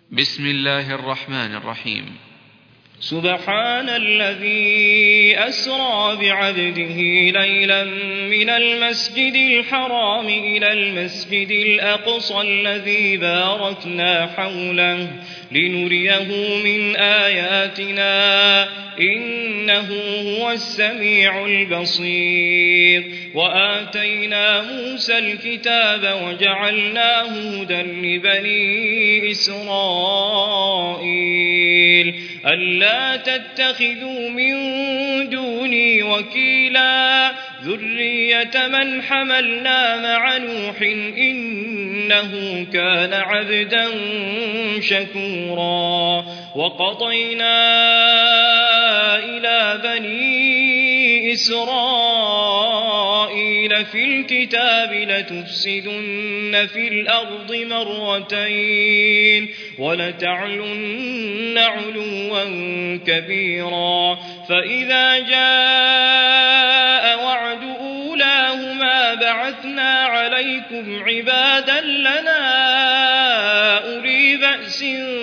بسم الله الرحمن الرحيم. سبحان الذي أسرى بعبده ليلا من المسجد الحرام إلى المسجد الأقصى الذي باركنا حوله لنريه من آياتنا إنه هو السميع البصير. وآتينا موسى الكتاب وجعلناه هدى لبني إسرائيل ألا تتخذوا من دوني وكيلا ذرية من حملنا مع نوح إنه كان عبدا شكورا. وقضينا إلى بني إسرائيل في الكتاب لتفسدن في الأرض مرتين ولتعلن علوا كبيرا. فإذا جاء وعد أولاهما بعثنا عليكم عبادا لنا أولي بأس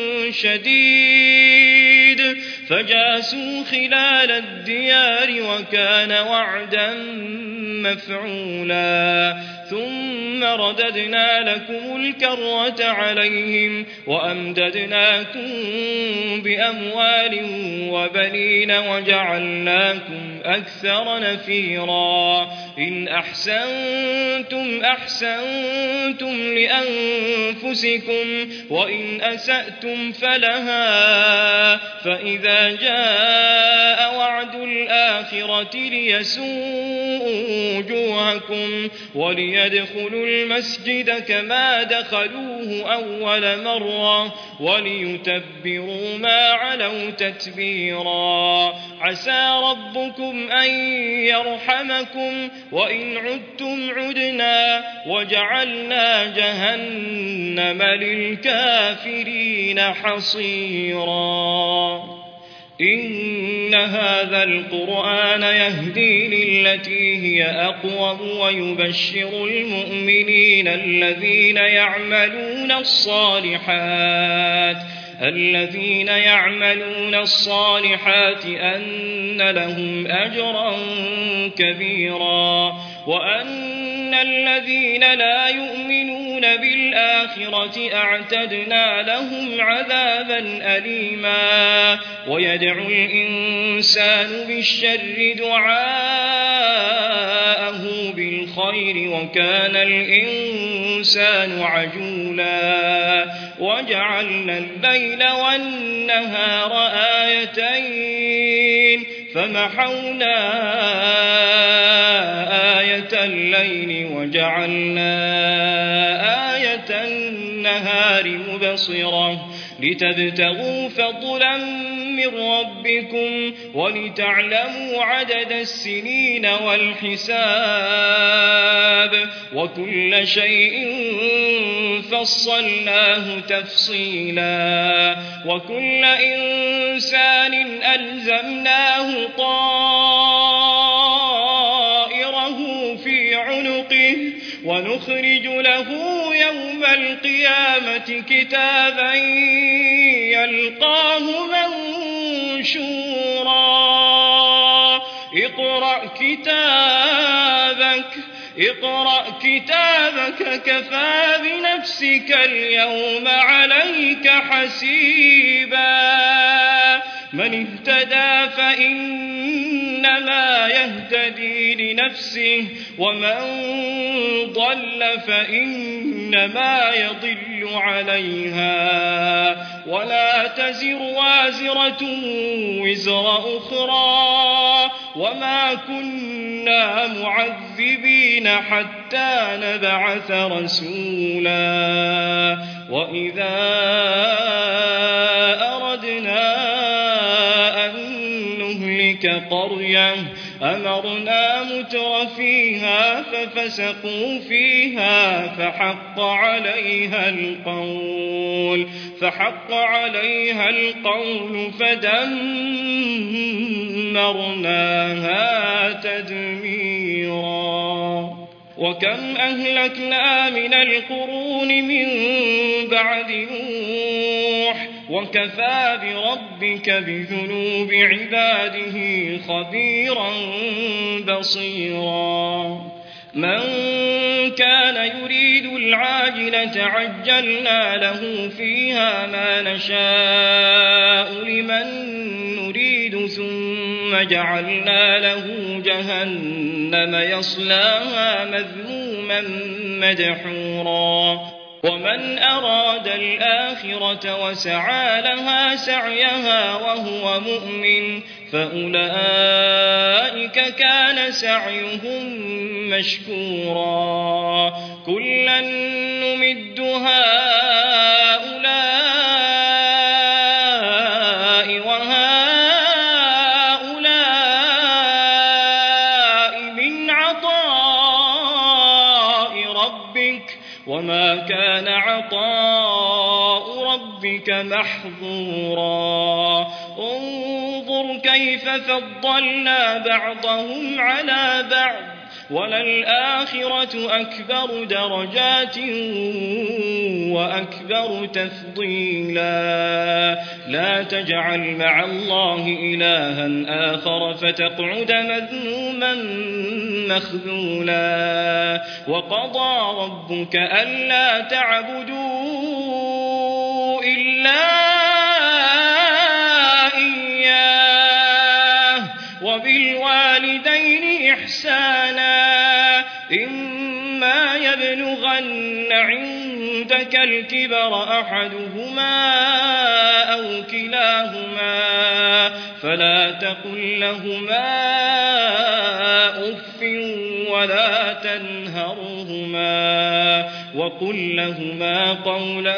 شديد فجاسوا خلال الديار وكان وعدا مفعولا. ثم رددنا لكم الكرة عليهم وأمددناكم بأموال وبنين وجعلناكم أكثر نفيرا. إن أحسنتم أحسنتم لأنفسكم وإن أسأتم فلها. فإذا جاء وعد الآخرة ليسوءوا وجوهكم وليدخلوا المسجد كما دخلوه أول مرة وليتبروا ما علوا تتبيرا. عسى ربكم أن يرحمكم وإن عدتم عدنا وجعلنا جهنم للكافرين حصيرا. إن هذا القرآن يهدي للتي هي أقوم ويبشر المؤمنين الذين يعملون الصالحات أن لهم أجرا كبيرا وأن الذين لا يؤمنون بالآخرة أعتدنا لهم عذابا أليما. ويدعو الإنسان بالشر دعاءه بالخير وكان الإنسان عجولا. وجعلنا الليل والنهار آيتين فمحونا آية الليل وجعلنا آية النهار مبصرة لتبتغوا فضلا من ربكم ولتعلموا عدد السنين والحساب وكل شيء فصلناه تفصيلا. وكل إنسان ألزمناه طائره في عنقه ونخرج له يوم القيامة كتابا يلقاه منشورا. اقرأ كتابك كفى بنفسك اليوم عليك حسيبا. من اهتدى فإنما يهتدي لنفسه ومن ضل فإنما يضل عليها ولا تزر وازرة وزر أخرى وما كنا معذبين حتى نبعث رسولا. وإذا أردنا أن نهلك قرية أمرنا متر فيها ففسقوا فيها فحق عليها القول فدمرناها تدميرا. وكم أهلكنا من القرون من بعد نوح وكفى بربك بذنوب عباده خبيرا بصيرا من كان يريد العاجلة عجلنا له فيها ما نشاء لمن نريد ثم جعلنا له جهنم يصلاها مذموما مدحورا ومن أراد الآخرة وسعى لها سعيها وهو مؤمن فأولئك كان سعيهم مشكورا كلا نمد هؤلاء وهؤلاء من عطاء ربك وما كان عطاء ربك محظورا انظر كيف فضلنا بعضهم على بعض وللآخرة أكبر درجات وأكبر تفضيلا لا تجعل مع الله إلها آخر فتقعد مذموما مخذولا وقضى ربك ألا تعبدوا إلا وبالوالدين إحسانا إما يبلغن عندك الكبر أحدهما أو كلاهما فلا تقل لهما أف ولا تنهرهما وقل لهما قولا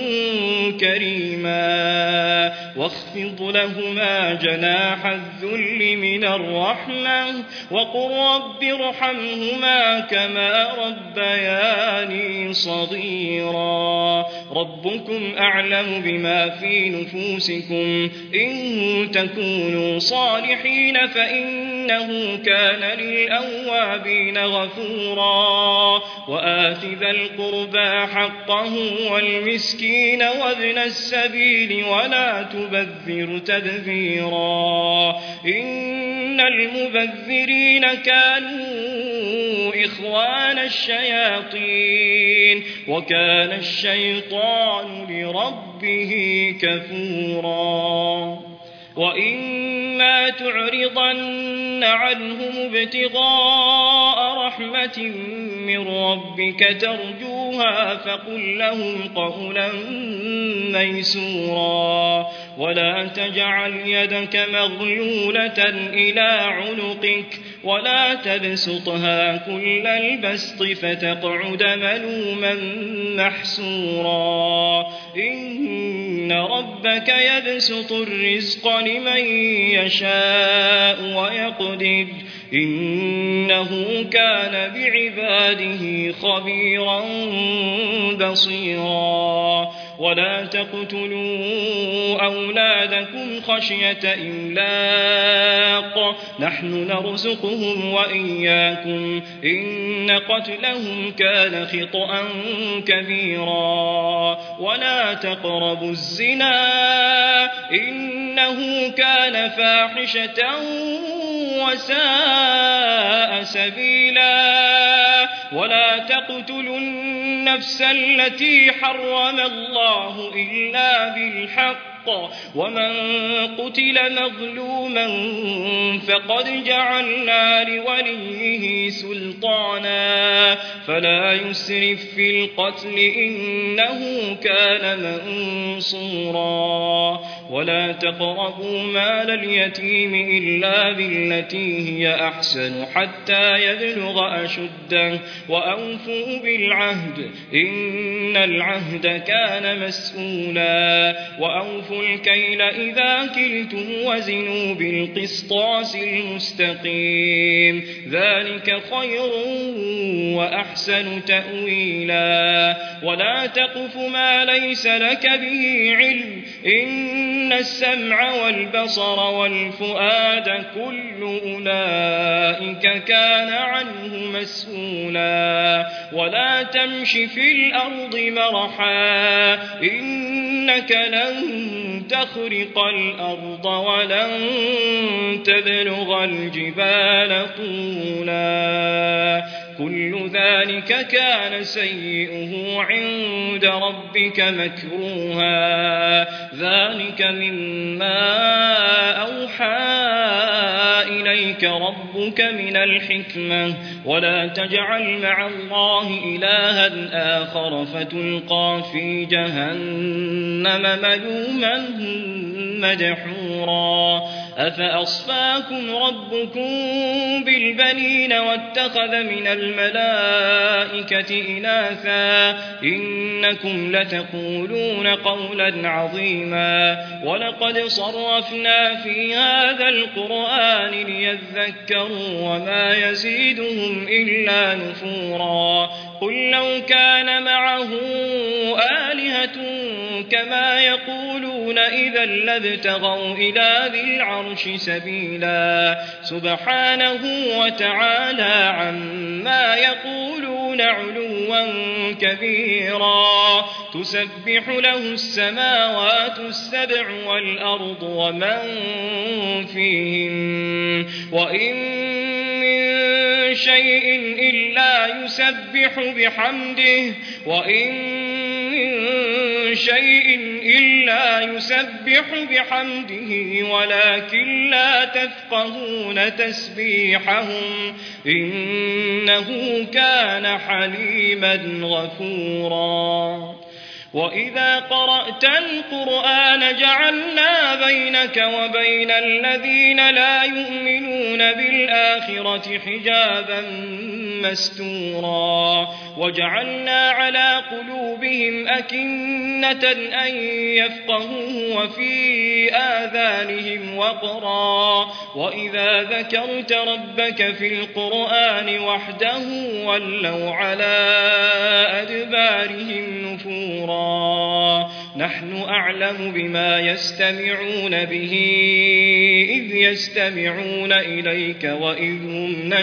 كريما واخفض لهما جناح الذل من الرحمة وقل رب ارحمهما كما ربياني صغيرا ربكم أعلم بما في نفوسكم إن تكونوا صالحين فإنه كان للأوابين غفورا وآت ذا القربى حقه والمسكين وابن السبيل ولا تبذر تبذيرا إن المبذرين كانوا إخوان الشياطين وكان الشيطان لربه كفورا وإما تعرضن عنهم ابتغاء رحمة من ربك ترجوها فقل لهم قولا ميسورا ولا تجعل يدك مغلولة إلى عنقك ولا تبسطها كل البسط فتقعد ملوما محسورا إن ربك يبسط الرزق لمن يشاء ويقدر إنه كان بعباده خبيرا بصيرا ولا تقتلوا أولادكم خشية إملاق نحن نرزقهم وإياكم إن قتلهم كان خطأ كبيرا ولا تقربوا الزنا إنه كان فاحشة وساء سبيلا ولا تقتلوا النفس التي حرم الله إلا بالحق ومن قتل مظلوما فقد جعلنا لوليه سلطانا فلا يسرف في القتل إنه كان منصورا ولا تقربوا مال اليتيم إلا بالتي هي أحسن حتى يبلغ أشده وأوفوا بالعهد إن العهد كان مسؤولا وأوفوا الكيل إذا كلتم وزنوا بالقسطاس المستقيم ذلك خير وأحسن تأويلا ولا تقف ما ليس لك به علم إن السمع والبصر والفؤاد كل أولئك كان عنه مسؤولا ولا تمش في الأرض مرحا إنك لن تخرق الأرض ولن تبلغ الجبال طولا كل ذلك كان سيئه عند ربك مكروها ذلك مما أوحى إليك ربك من الحكمة ولا تجعل مع الله إلها آخر فتلقى في جهنم ملوما مدحورا أفأصفاكم ربكم بالبنين واتخذ من الملائكة إناثا إنكم لتقولون قولا عظيما ولقد صرفنا في هذا القرآن ليذكروا وما يزيدهم إلا نفورا قل لو كان معه آلهة كما يقولون إذا لابتغوا إلى ذي العرش سبيلا سبحانه وتعالى عما يقولون علوا كبيرا تسبح له السماوات السبع والأرض ومن فيهن وإن من شيء إلا يسبح بحمده ولكن لا تفقهون تسبيحهم إنه كان حليما غفورا وإذا قرأت القرآن جعلنا بينك وبين الذين لا يؤمنون بالآخرة حجابا مستورا وجعلنا على قلوبهم أكنة أن يفقهوه وفي آذانهم وقرا وإذا ذكرت ربك في القرآن وحده ولوا على أدبارهم نفورا نحن أعلم بما يستمعون به إذ يستمعون إليك وإذ هم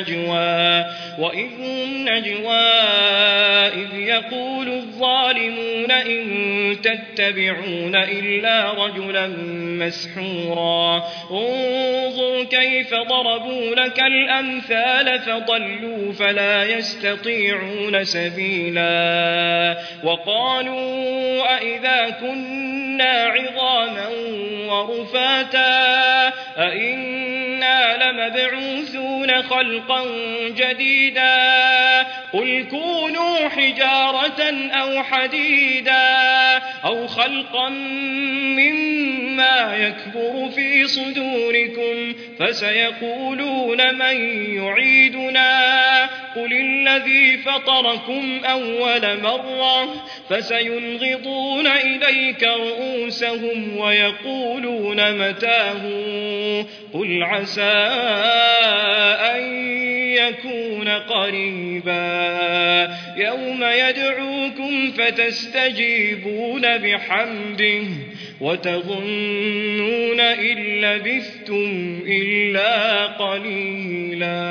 نجوى إذ يقول الظالمون إن تتبعون إلا رجلا مسحورا انظر كيف ضربوا لك الأمثال فضلوا فلا يستطيعون سبيلا وقالوا أئذا كنا عظاما ورفاتا أئنا لمبعوثون خلقا جديدا قل كونوا حجارة أو حديدا أو خلقا مما يكبر في صدوركم فسيقولون من يعيدنا قل الذي فطركم أول مرة فسينغضون إليك رؤوسهم ويقولون متاه قل عسى أن يكون قريبا يوم يدعوكم فتستجيبون بحمده وتظنون إن لبثتم إلا قليلا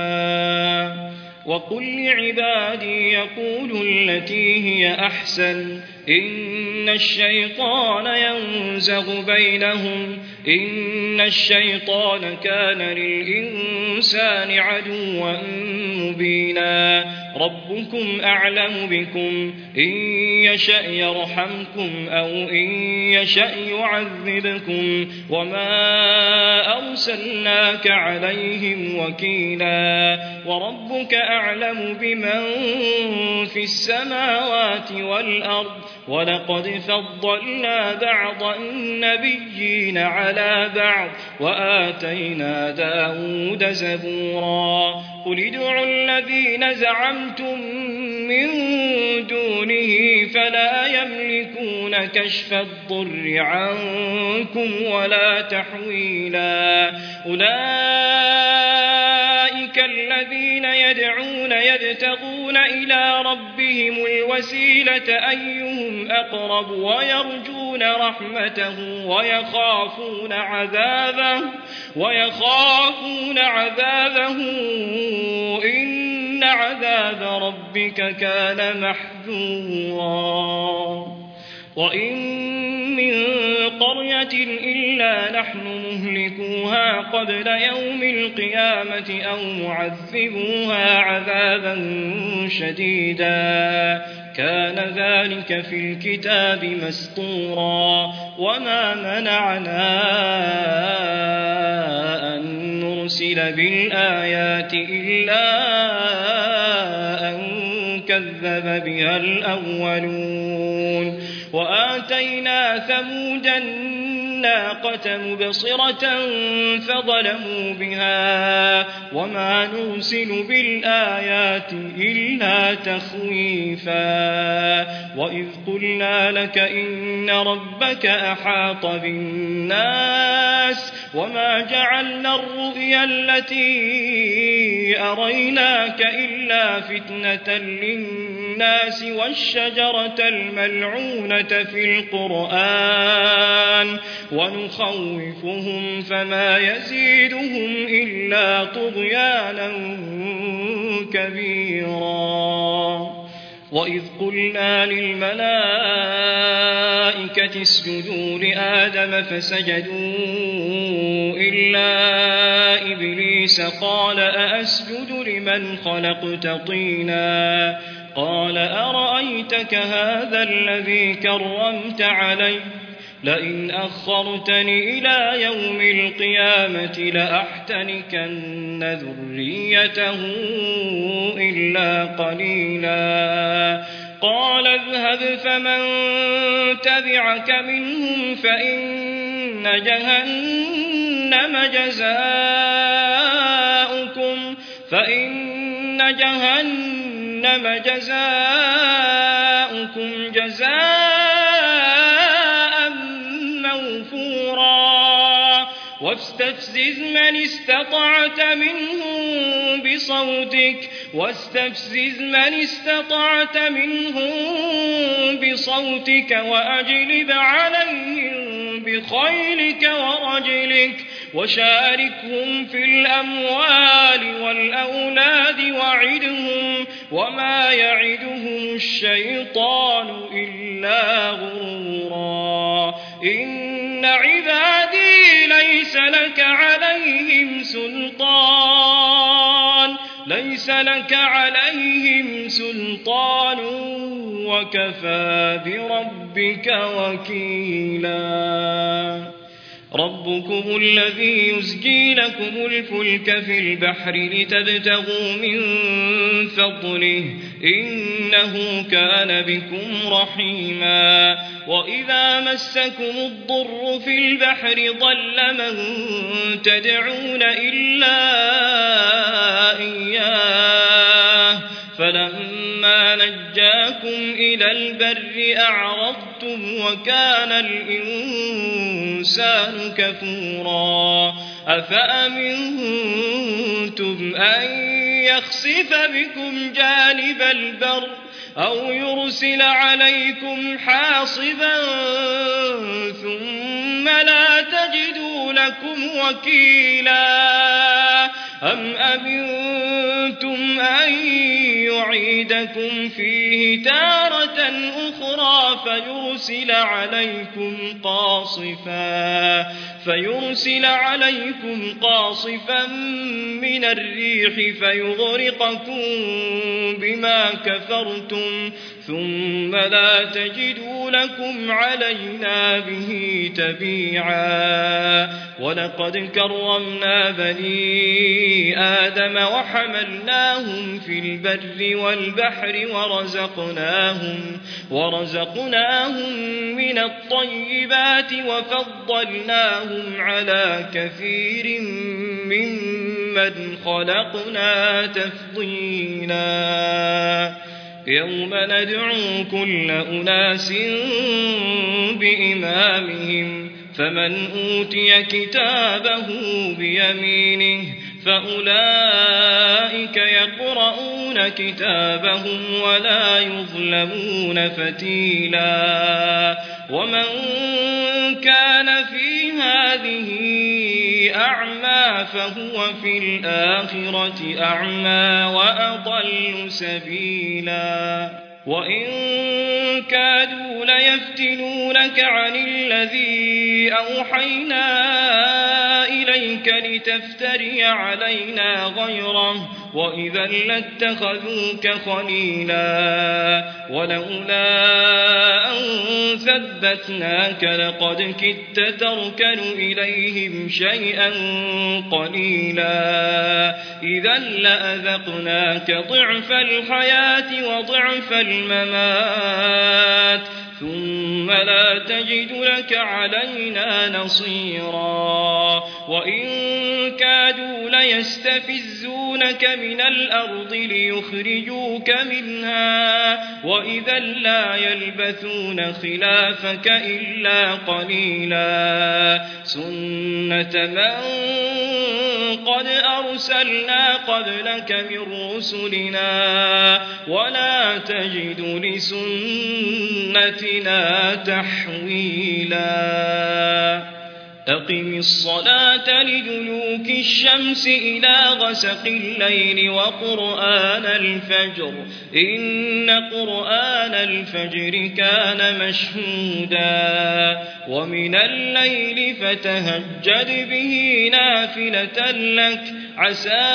وقل لعبادي يقولوا التي هي أحسن إن الشيطان ينزغ بينهم إن الشيطان كان للإنسان عدوا مبينا ربكم أعلم بكم إن يشأ يرحمكم أو إن يشأ يعذبكم وما أرسلناك عليهم وكيلا وربك أعلم بمن في السماوات والأرض ولقد فضلنا بعض النبيين على بعض وآتينا داود زبورا قل ادعوا الذين زعمتم من دونه فلا يملكون كشف الضر عنكم ولا تحويلا أولئك أولئك الذين يدعون يبتغون إلى ربهم الوسيلة أيهم أقرب ويرجون رحمته ويخافون عذابه إن عذاب ربك كان محذورا وإن من قرية إلا نحن مهلكوها قبل يوم القيامة أو معذبوها عذابا شديدا كان ذلك في الكتاب مسطورا وما منعنا أن نرسل بالآيات إلا أن كذب بها الأولون وآتينا ثمود الناقة مبصرة فظلموا بها وما نرسل بالآيات إلا تخويفا وإذ قلنا لك إن ربك أحاط بالناس وما جعلنا الرؤيا التي أريناك إلا فتنة للناس والشجرة الملعونة في القرآن ونخوفهم فما يزيدهم إلا طغيانا كبيرا وإذ قلنا للملائكة اسجدوا لآدم فسجدوا إلا إبليس قال أأسجد لمن خلقت طينا قال أرأيتك هذا الذي كرمت علي لئن أخرتني إلى يوم القيامة لأحتنكن ذريته إلا قليلا قال اذهب فمن تبعك منهم فإن جهنم جزاؤكم جزاء موفورا واستفزز من استطعت منهم بصوتك وأجلب عليهم بخيلك ورجلك وشاركهم في الأموال والأولاد وعدهم وما يعدهم الشيطان إلا غرورا إن عبادي ليس لك عليهم سلطان وكفى بربك وكيلا ربكم الذي يزجي لكم الفلك في البحر لتبتغوا من فضله إنه كان بكم رحيما وإذا مسكم الضر في البحر ضل من تدعون إلا إياه فلما نجاكم إلى البر أعرضتم وكان الإنسان كفورا أفأمنتم أن يخسف بكم جانب البر أو يرسل عليكم حاصبا ثم لا تجدوا لكم وكيلا أم أمنتم أن يعيدكم فيه تارة أخرى فيرسل عليكم قاصفا من الريح فيغرقكم بما كفرتم ثم لا تجدوا لكم علينا به تبيعا ولقد كرمنا بني آدم وحملناهم في البر والبحر ورزقناهم من الطيبات وفضلناهم على كثير ممن خلقنا تفضيلا يوم ندعو كل أناس بإمامهم فمن أوتي كتابه بيمينه فأولئك يقرؤون كتابهم ولا يظلمون فتيلا ومن كان في هذه أعمى فهو في الآخرة أعمى وأضل سبيلا وإن كادوا ليفتنونك عن الذي أوحينا إليك لتفتري علينا غيره وإذا لاتخذوك خليلا ولولا أن ثبتناك لقد كدت تركن إليهم شيئا قليلا إذا لأذقناك ضعف الحياة وضعف الممات ثم لا تجد لك علينا نصيرا وإن كادوا ليستفزونك من الأرض ليخرجوك منها وإذا لا يلبثون خلافك إلا قليلا سنة من قد أرسلنا قبلك من رسلنا ولا تجد لسنتنا تحويلا أقم الصلاة لدلوك الشمس إلى غسق الليل وقرآن الفجر إن قرآن الفجر كان مشهودا ومن الليل فتهجد به نافلة لك عسى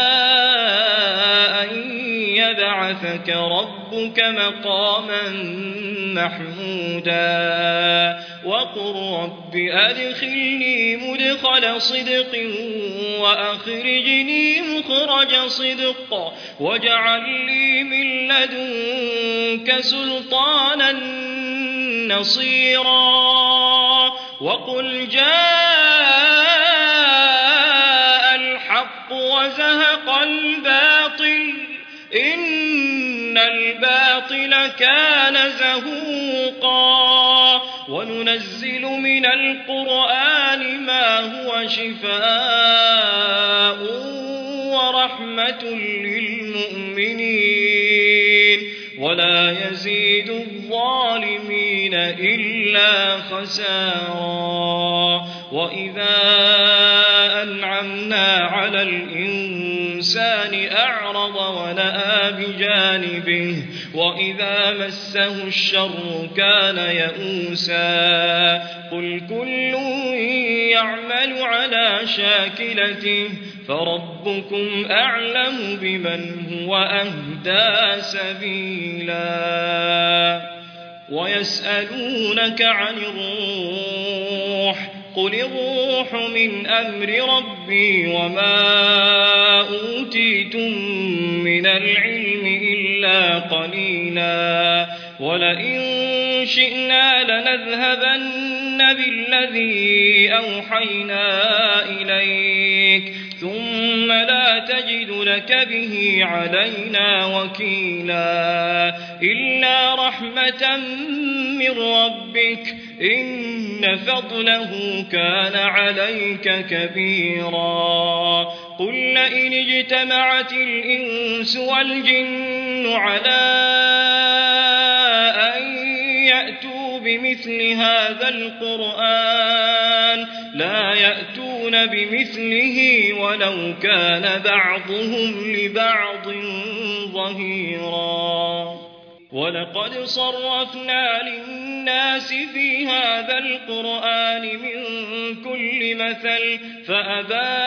أن يبعثك ربك مقاما محمودا وقل رب أدخلني مدخل صدق وأخرجني مخرج صدق واجعل لي من لدنك سلطانا نصيرا وقل جاء الحق وزهق الباطل إن الباطل كان زهوقا وننزل من القرآن ما هو شفاء ورحمة للمؤمنين ولا يزيد الظالمين إلا خسارا وإذا أنعمنا على الإنسان أعرض ونأى بجانبه وإذا مسه الشر كان يئوسا قل كل يعمل على شاكلته فربكم أعلم بمن هو أهدى سبيلا ويسألونك عن الروح قل الروح من أمر ربي وما أوتيتم من العلم إلا قليلا ولئن شئنا لنذهبن بالذي أوحينا إليك ثم لا تجد لك به علينا وكيلا إلا رحمة من ربك إن فضله كان عليك كبيرا قل لئن اجتمعت الإنس والجن على أن يأتوا بمثل هذا القرآن لا يأتون بمثله ولو كان بعضهم لبعض ظهيرا ولقد صرفنا للناس في هذا القرآن من كل مثل فأبى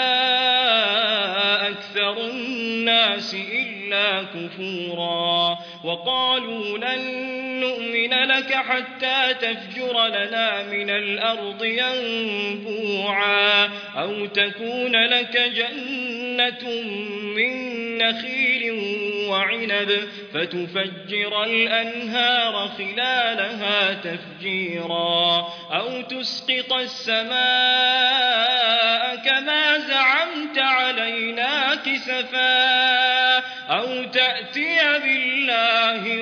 أكثر الناس إلا كفورا وقالوا لن نؤمن لك حتى تفجر لنا من الأرض ينبوعا أو تكون لك جنة من نخيل وعنب فتفجر الأنهار خلالها تفجيرا أو تسقط السماء كما زعمت علينا كسفا أو تأتي بالله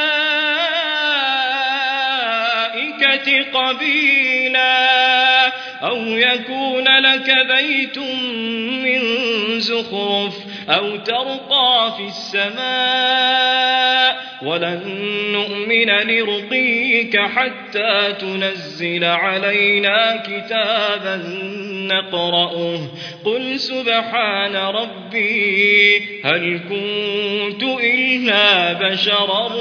والملائكة قبيلا أو يكون لك بيت من زخرف أو ترقى في السماء ولن نؤمن لرقيك حتى تنزل علينا كتابا نقرأه قل سبحان ربي هل كنت إلا بشرا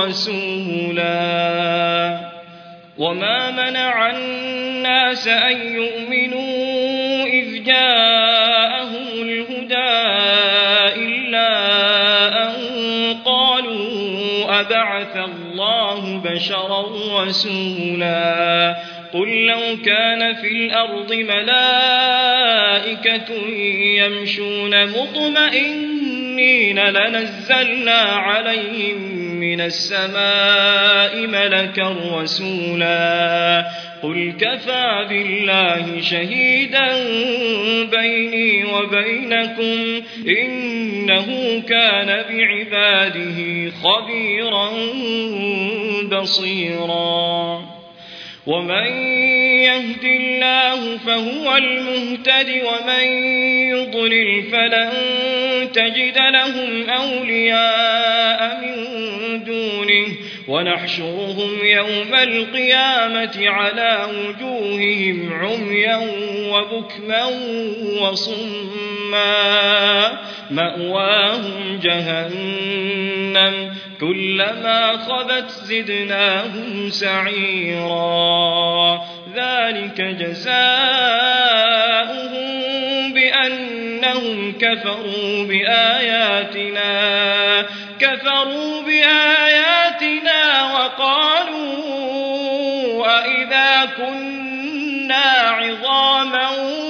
رسولا وما منع الناس أن يؤمنوا إذ جاءهم الهدى إلا أن قالوا أبعث الله بشرا رسولا قل لو كان في الأرض ملائكة يمشون مطمئنين لنزلنا عليهم من السماء ملكا رسولا قل كفى بالله شهيدا بيني وبينكم إنه كان بعباده خبيرا بصيرا ومن يهد الله فهو المهتد ومن يضلل فلن تجد لهم أولياء من دونه ونحشرهم يوم القيامة على وجوههم عميا وبكما وصما مأواهم جهنم كلما خبت زدناهم سعيرا ذلك جزاؤهم بأنهم كفروا بآياتنا وقالوا أإذا كنا عظاما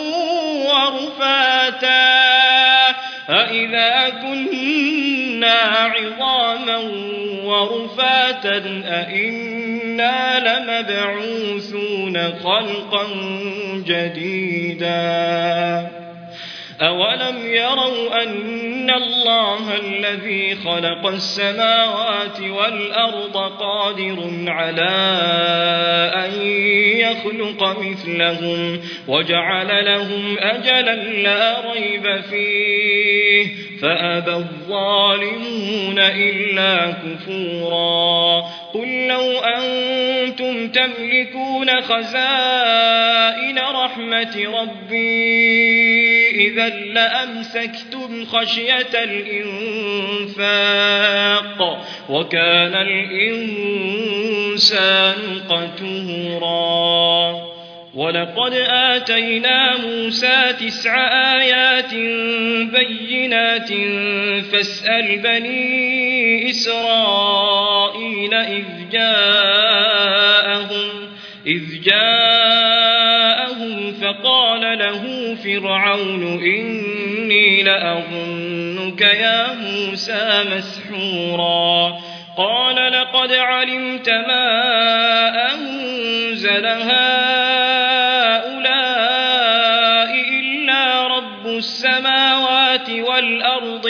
ورفاتا أئنا لمبعوثون خلقا جديدا أولم يروا أن الله الذي خلق السماوات والأرض قادر على أن يخلق مثلهم وجعل لهم أجلا لا ريب فيه فأبى الظالمون إلا كفورا قل لو أنتم تملكون خزائن رحمة ربي إذا لأمسكتم خشية الإنفاق وكان الإنسان قتورا ولقد آتينا موسى 9 آيات بينات فاسأل بني إسرائيل إذ جاءهم فقال له فرعون إني لأظنك يا موسى مسحورا قال لقد علمت ما أنزل هؤلاء إلا رب السماوات والأرض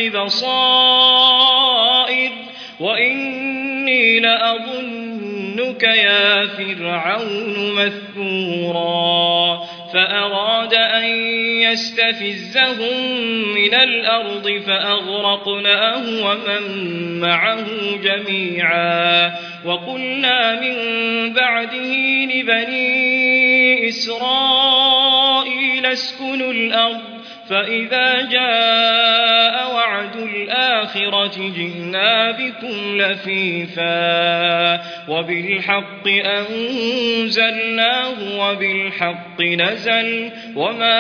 بصائر وإني لأظنك يا فرعون مثبورا فأراد أن يستفزهم من الأرض فأغرقناه ومن معه جميعا وقلنا من بعده لبني إسرائيل اسكنوا الأرض فإذا جاء وعد الآخرة جئنا بكم لفيفا وبالحق أنزلناه وبالحق نزل وما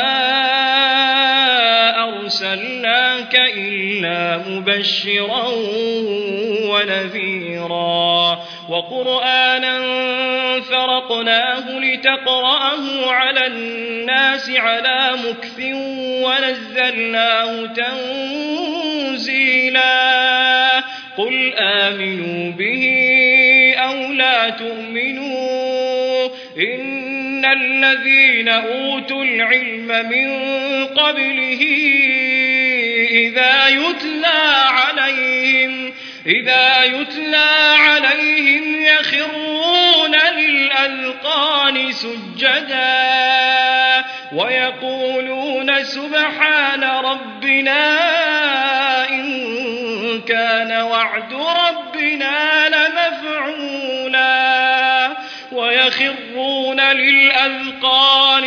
أرسلناك إلا مبشرا ونذيرا وقرآنا فرقناه لتقرأه على الناس على مكث ونزلناه تنزيلا قل آمنوا به أو لا تؤمنوا إن الذين أوتوا العلم من قبله إذا يتلى عليهم يخرون للأذقان سجدا ويقولون سبحان ربنا إن كان وعد ربنا لمفعولا ويخرون للأذقان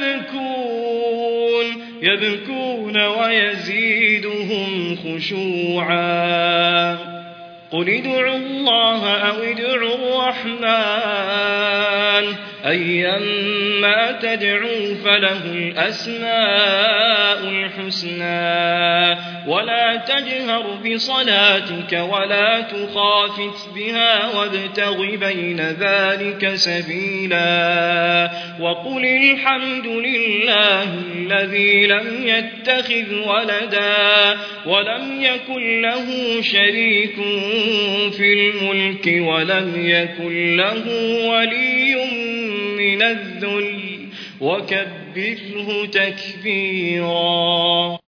يبكون ويزيدهم خشوعا قل ادعوا الله أو ادعوا الرحمن أيما تدعوا فله الأسماء الحسنى ولا تجهر بصلاتك ولا تخافت بها وابتغ بين ذلك سبيلا وقل الحمد لله الذي لم يتخذ ولدا ولم يكن له شريك في الملك ولم يكن له ولي من الذل وكبره تكبيرا.